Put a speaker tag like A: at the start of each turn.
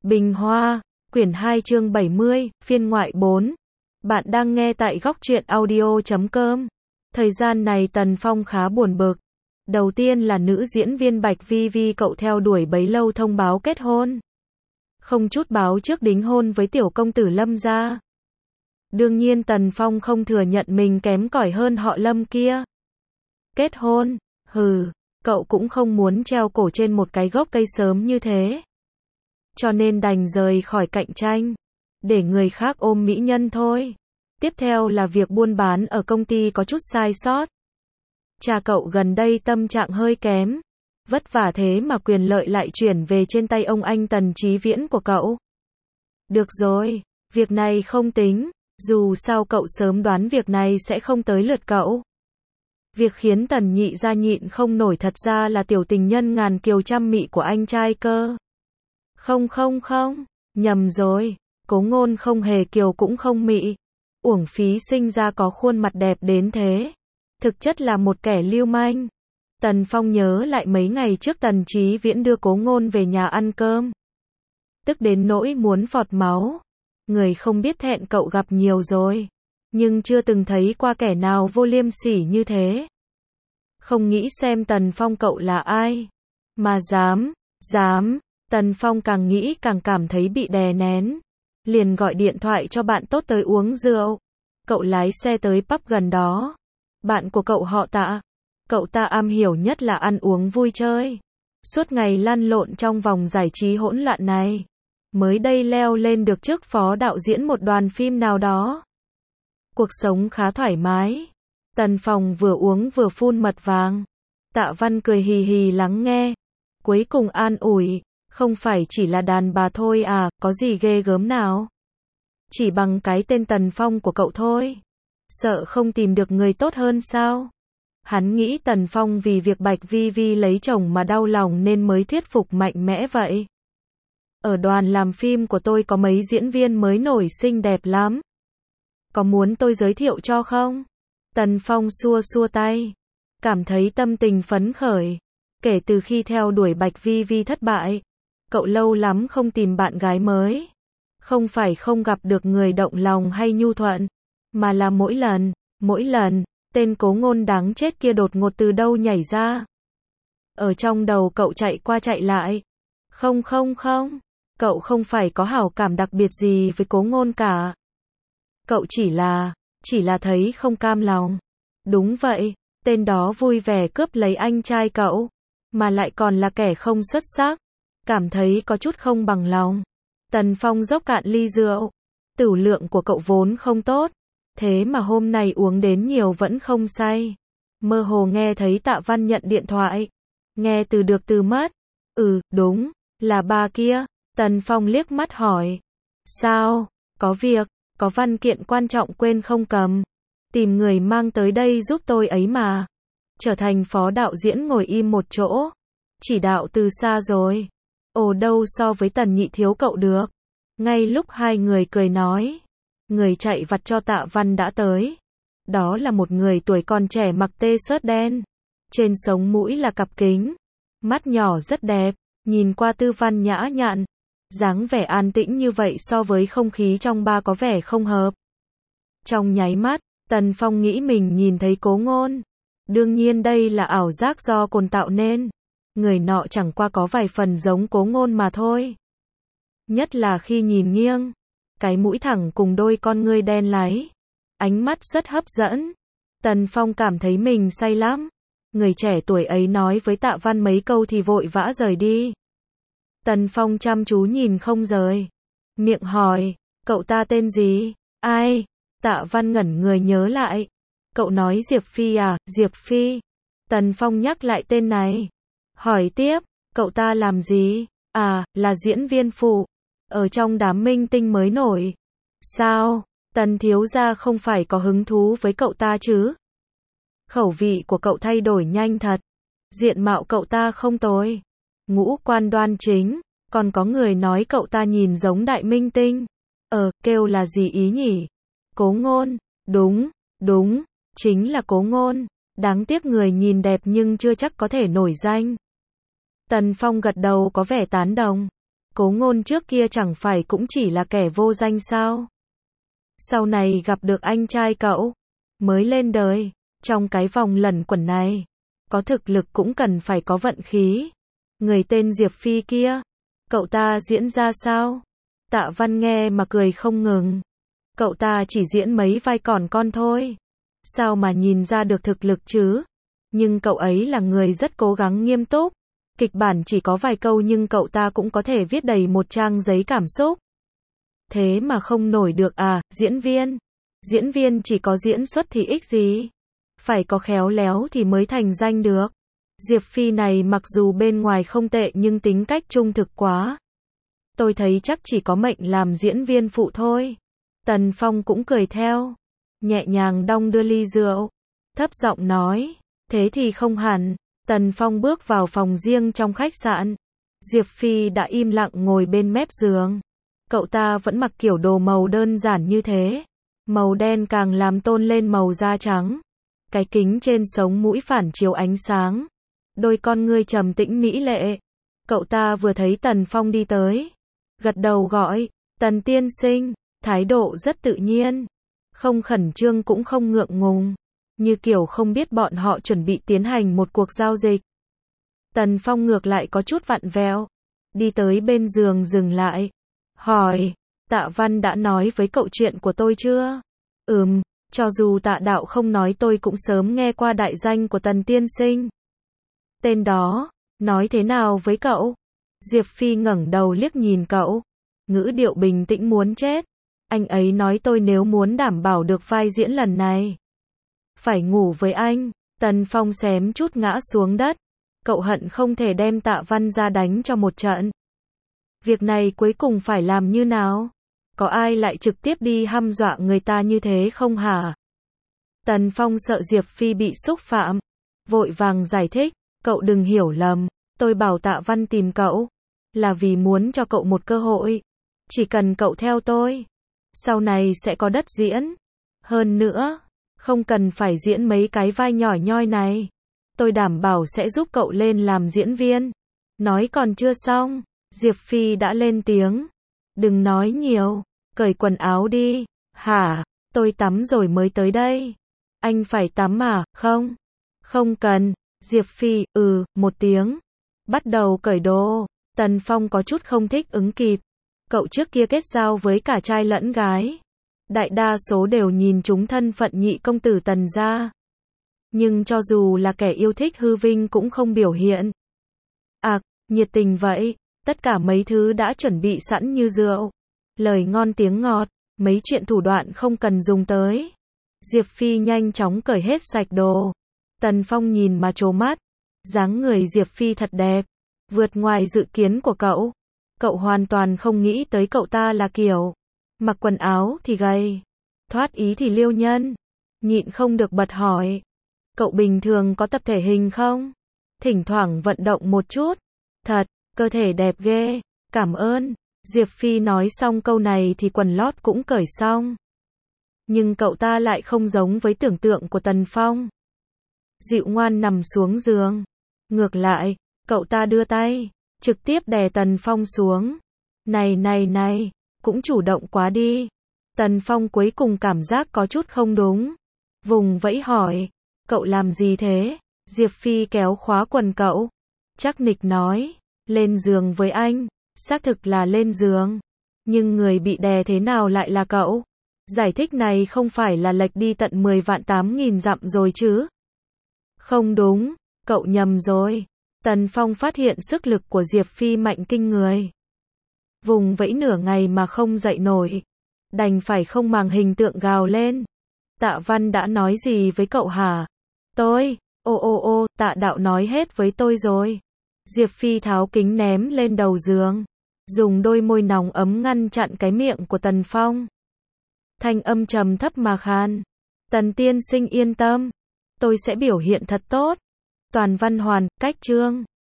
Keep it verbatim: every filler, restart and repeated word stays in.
A: Bình Hoa, quyển hai chương bảy mươi, phiên ngoại bốn. Bạn đang nghe tại góc truyện audio chấm com. Thời gian này Tần Phong khá buồn bực. Đầu tiên là nữ diễn viên Bạch Vi Vi cậu theo đuổi bấy lâu thông báo kết hôn. Không chút báo trước đính hôn với tiểu công tử Lâm gia. Đương nhiên Tần Phong không thừa nhận mình kém cỏi hơn họ Lâm kia. Kết hôn? Hừ, cậu cũng không muốn treo cổ trên một cái gốc cây sớm như thế. Cho nên đành rời khỏi cạnh tranh, để người khác ôm mỹ nhân thôi. Tiếp theo là việc buôn bán ở công ty có chút sai sót. Cha cậu gần đây tâm trạng hơi kém, vất vả thế mà quyền lợi lại chuyển về trên tay ông anh Tần Chí Viễn của cậu. Được rồi, việc này không tính, dù sao cậu sớm đoán việc này sẽ không tới lượt cậu. Việc khiến Tần Nhị gia nhịn không nổi thật ra là tiểu tình nhân ngàn kiều trăm mị của anh trai cơ. Không không không, nhầm rồi, Cố Ngôn không hề kiều cũng không mị. Uổng phí sinh ra có khuôn mặt đẹp đến thế. Thực chất là một kẻ lưu manh. Tần Phong nhớ lại mấy ngày trước Tần Chí Viễn đưa Cố Ngôn về nhà ăn cơm. Tức đến nỗi muốn phọt máu. Người không biết thẹn cậu gặp nhiều rồi. Nhưng chưa từng thấy qua kẻ nào vô liêm sỉ như thế. Không nghĩ xem Tần Phong cậu là ai. Mà dám, dám. Tần Phong càng nghĩ càng cảm thấy bị đè nén. Liền gọi điện thoại cho bạn tốt tới uống rượu. Cậu lái xe tới pub gần đó. Bạn của cậu họ Tạ. Cậu ta am hiểu nhất là ăn uống vui chơi. Suốt ngày lăn lộn trong vòng giải trí hỗn loạn này. Mới đây leo lên được chức phó đạo diễn một đoàn phim nào đó. Cuộc sống khá thoải mái. Tần Phong vừa uống vừa phun mật vàng. Tạ Văn cười hì hì lắng nghe. Cuối cùng an ủi. Không phải chỉ là đàn bà thôi à, có gì ghê gớm nào. Chỉ bằng cái tên Tần Phong của cậu thôi. Sợ không tìm được người tốt hơn sao? Hắn nghĩ Tần Phong vì việc Bạch Vi Vi lấy chồng mà đau lòng nên mới thuyết phục mạnh mẽ vậy. Ở đoàn làm phim của tôi có mấy diễn viên mới nổi xinh đẹp lắm. Có muốn tôi giới thiệu cho không? Tần Phong xua xua tay. Cảm thấy tâm tình phấn khởi. Kể từ khi theo đuổi Bạch Vi Vi thất bại. Cậu lâu lắm không tìm bạn gái mới. Không phải không gặp được người động lòng hay nhu thuận. Mà là mỗi lần, mỗi lần, tên Cố Ngôn đáng chết kia đột ngột từ đâu nhảy ra. Ở trong đầu cậu chạy qua chạy lại. Không không không, cậu không phải có hảo cảm đặc biệt gì với Cố Ngôn cả. Cậu chỉ là, chỉ là thấy không cam lòng. Đúng vậy, tên đó vui vẻ cướp lấy anh trai cậu. Mà lại còn là kẻ không xuất sắc. Cảm thấy có chút không bằng lòng. Tần Phong dốc cạn ly rượu. Tửu lượng của cậu vốn không tốt. Thế mà hôm nay uống đến nhiều vẫn không say. Mơ hồ nghe thấy Tạ Văn nhận điện thoại. Nghe từ được từ mất. Ừ, đúng, là bà kia. Tần Phong liếc mắt hỏi. Sao? Có việc, có văn kiện quan trọng quên không cầm. Tìm người mang tới đây giúp tôi ấy mà. Trở thành phó đạo diễn ngồi im một chỗ. Chỉ đạo từ xa rồi. Ồ đâu so với Tần Nhị thiếu cậu được. Ngay lúc hai người cười nói. Người chạy vặt cho Tạ Văn đã tới. Đó là một người tuổi còn trẻ mặc tê xớt đen. Trên sống mũi là cặp kính. Mắt nhỏ rất đẹp. Nhìn qua tư văn nhã nhặn. Dáng vẻ an tĩnh như vậy so với không khí trong ba có vẻ không hợp. Trong nháy mắt, Tần Phong nghĩ mình nhìn thấy Cố Ngôn. Đương nhiên đây là ảo giác do cồn tạo nên. Người nọ chẳng qua có vài phần giống Cố Ngôn mà thôi. Nhất là khi nhìn nghiêng. Cái mũi thẳng cùng đôi con ngươi đen láy. Ánh mắt rất hấp dẫn. Tần Phong cảm thấy mình say lắm. Người trẻ tuổi ấy nói với Tạ Văn mấy câu thì vội vã rời đi. Tần Phong chăm chú nhìn không rời. Miệng hỏi, cậu ta tên gì? Ai? Tạ Văn ngẩn người nhớ lại. Cậu nói Diệp Phi à, Diệp Phi. Tần Phong nhắc lại tên này. Hỏi tiếp, cậu ta làm gì? À, là diễn viên phụ. Ở trong đám minh tinh mới nổi. Sao? Tần thiếu gia không phải có hứng thú với cậu ta chứ? Khẩu vị của cậu thay đổi nhanh thật. Diện mạo cậu ta không tồi. Ngũ quan đoan chính. Còn có người nói cậu ta nhìn giống đại minh tinh. Ờ, kêu là gì ý nhỉ? Cố Ngôn. Đúng, đúng, chính là Cố Ngôn. Đáng tiếc người nhìn đẹp nhưng chưa chắc có thể nổi danh. Tần Phong gật đầu có vẻ tán đồng. Cố Ngôn trước kia chẳng phải cũng chỉ là kẻ vô danh sao? Sau này gặp được anh trai cậu, mới lên đời, trong cái vòng lẩn quẩn này, có thực lực cũng cần phải có vận khí. Người tên Diệp Phi kia, cậu ta diễn ra sao? Tạ Văn nghe mà cười không ngừng. Cậu ta chỉ diễn mấy vai còn con thôi. Sao mà nhìn ra được thực lực chứ? Nhưng cậu ấy là người rất cố gắng nghiêm túc. Kịch bản chỉ có vài câu nhưng cậu ta cũng có thể viết đầy một trang giấy cảm xúc. Thế mà không nổi được à, diễn viên. Diễn viên chỉ có diễn xuất thì ích gì? Phải có khéo léo thì mới thành danh được. Diệp Phi này mặc dù bên ngoài không tệ nhưng tính cách trung thực quá. Tôi thấy chắc chỉ có mệnh làm diễn viên phụ thôi. Tần Phong cũng cười theo. Nhẹ nhàng đong đưa ly rượu. Thấp giọng nói. Thế thì không hẳn. Tần Phong bước vào phòng riêng trong khách sạn. Diệp Phi đã im lặng ngồi bên mép giường. Cậu ta vẫn mặc kiểu đồ màu đơn giản như thế. Màu đen càng làm tôn lên màu da trắng. Cái kính trên sống mũi phản chiếu ánh sáng. Đôi con ngươi trầm tĩnh mỹ lệ. Cậu ta vừa thấy Tần Phong đi tới. Gật đầu gọi. Tần tiên sinh. Thái độ rất tự nhiên. Không khẩn trương cũng không ngượng ngùng. Như kiểu không biết bọn họ chuẩn bị tiến hành một cuộc giao dịch. Tần Phong ngược lại có chút vặn vẹo. Đi tới bên giường dừng lại. Hỏi. Tạ Văn đã nói với cậu chuyện của tôi chưa? Ừm, cho dù Tạ đạo không nói tôi cũng sớm nghe qua đại danh của Tần tiên sinh. Tên đó, nói thế nào với cậu? Diệp Phi ngẩng đầu liếc nhìn cậu. Ngữ điệu bình tĩnh muốn chết. Anh ấy nói tôi nếu muốn đảm bảo được vai diễn lần này, phải ngủ với anh. Tần Phong xém chút ngã xuống đất. Cậu hận không thể đem Tạ Văn ra đánh cho một trận. Việc này cuối cùng phải làm như nào? Có ai lại trực tiếp đi hăm dọa người ta như thế không hả? Tần Phong sợ Diệp Phi bị xúc phạm. Vội vàng giải thích. Cậu đừng hiểu lầm. Tôi bảo Tạ Văn tìm cậu. Là vì muốn cho cậu một cơ hội. Chỉ cần cậu theo tôi. Sau này sẽ có đất diễn. Hơn nữa. Không cần phải diễn mấy cái vai nhỏ nhoi này. Tôi đảm bảo sẽ giúp cậu lên làm diễn viên. Nói còn chưa xong. Diệp Phi đã lên tiếng. Đừng nói nhiều. Cởi quần áo đi. Hả? Tôi tắm rồi mới tới đây. Anh phải tắm à? Không. Không cần. Diệp Phi, ừ, một tiếng. Bắt đầu cởi đồ. Tần Phong có chút không thích ứng kịp. Cậu trước kia kết giao với cả trai lẫn gái. Đại đa số đều nhìn chúng thân phận nhị công tử Tần gia. Nhưng cho dù là kẻ yêu thích hư vinh cũng không biểu hiện. À, nhiệt tình vậy. Tất cả mấy thứ đã chuẩn bị sẵn như rượu. Lời ngon tiếng ngọt. Mấy chuyện thủ đoạn không cần dùng tới. Diệp Phi nhanh chóng cởi hết sạch đồ. Tần Phong nhìn mà trố mắt. Dáng người Diệp Phi thật đẹp. Vượt ngoài dự kiến của cậu. Cậu hoàn toàn không nghĩ tới cậu ta là kiểu. Mặc quần áo thì gầy. Thoát ý thì liêu nhân. Nhịn không được bật hỏi. Cậu bình thường có tập thể hình không? Thỉnh thoảng vận động một chút. Thật, cơ thể đẹp ghê. Cảm ơn. Diệp Phi nói xong câu này thì quần lót cũng cởi xong. Nhưng cậu ta lại không giống với tưởng tượng của Tần Phong. Dịu ngoan nằm xuống giường. Ngược lại, cậu ta đưa tay, trực tiếp đè Tần Phong xuống. Này này này, cũng chủ động quá đi. Tần Phong cuối cùng cảm giác có chút không đúng. Vùng vẫy hỏi, cậu làm gì thế? Diệp Phi kéo khóa quần cậu. Chắc nịch nói, lên giường với anh. Xác thực là lên giường. Nhưng người bị đè thế nào lại là cậu? Giải thích này không phải là lệch đi tận mười vạn tám nghìn dặm rồi chứ? Không đúng, cậu nhầm rồi. Tần Phong phát hiện sức lực của Diệp Phi mạnh kinh người. Vùng vẫy nửa ngày mà không dậy nổi. Đành phải không màng hình tượng gào lên. Tạ Văn đã nói gì với cậu hả? Tôi, ô ô ô, Tạ đạo nói hết với tôi rồi. Diệp Phi tháo kính ném lên đầu giường. Dùng đôi môi nóng ấm ngăn chặn cái miệng của Tần Phong. Thanh âm trầm thấp mà khan. Tần tiên sinh yên tâm. Tôi sẽ biểu hiện thật tốt. Toàn văn hoàn, cách chương.